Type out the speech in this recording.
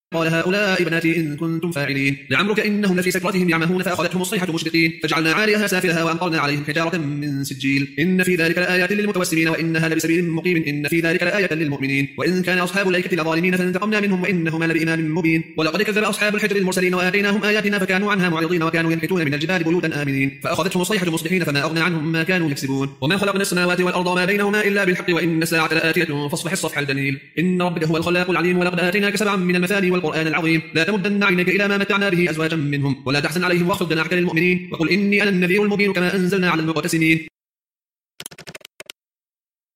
قال هؤلاء بناتي إن كنتم فاعلين لعمرك إنهم لفي سكرتهم يعمهون فأخذتهم الصيحة مشرقين فجعلنا عاليها سافلها وأمطرنا عليهم حجارة من سجيل إن في ذلك لآيات للمتوسمين وإنها لبسبيل مقيم إن في ذلك لآية للمؤمنين وإن كان أصحاب الأيكة لظالمين فانتقمنا منهم وإنهما لبإمام مبين ولقد كذب أصحاب الحجر المرسلين وآتيناهم آياتنا فكانوا عنها معرضين وكانوا ينحتون من الجبال بيوتا آمنين فأخذتهم الصيحة مصبحين فما أغنى عنهم ما كانوا يكسبون وما خلقنا السماوات والأرض وما بينهما إلا بالحق وإن الساعة لآتية فاصفح الصفح الجميل إن ربك هو الخلاق العليم ولقد آتيناك 7 من المثاني والقرآن العظيم لا تمدن عينيك إلى ما متعنا به أزواجا منهم ولا تحزن عليهم واخفض جناحك للمؤمنين وقل إني أنا النذير المبين كما أنزلنا على المقتسمين